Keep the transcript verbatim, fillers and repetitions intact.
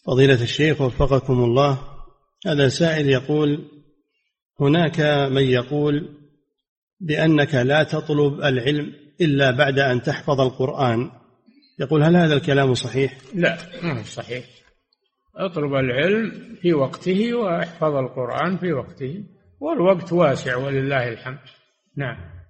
فضيلة الشيخ وفقكم الله، هذا سائل يقول: هناك من يقول بأنك لا تطلب العلم إلا بعد أن تحفظ القرآن، يقول هل هذا الكلام صحيح؟ لا، ما هو صحيح. اطلب العلم في وقته واحفظ القرآن في وقته، والوقت واسع ولله الحمد. نعم.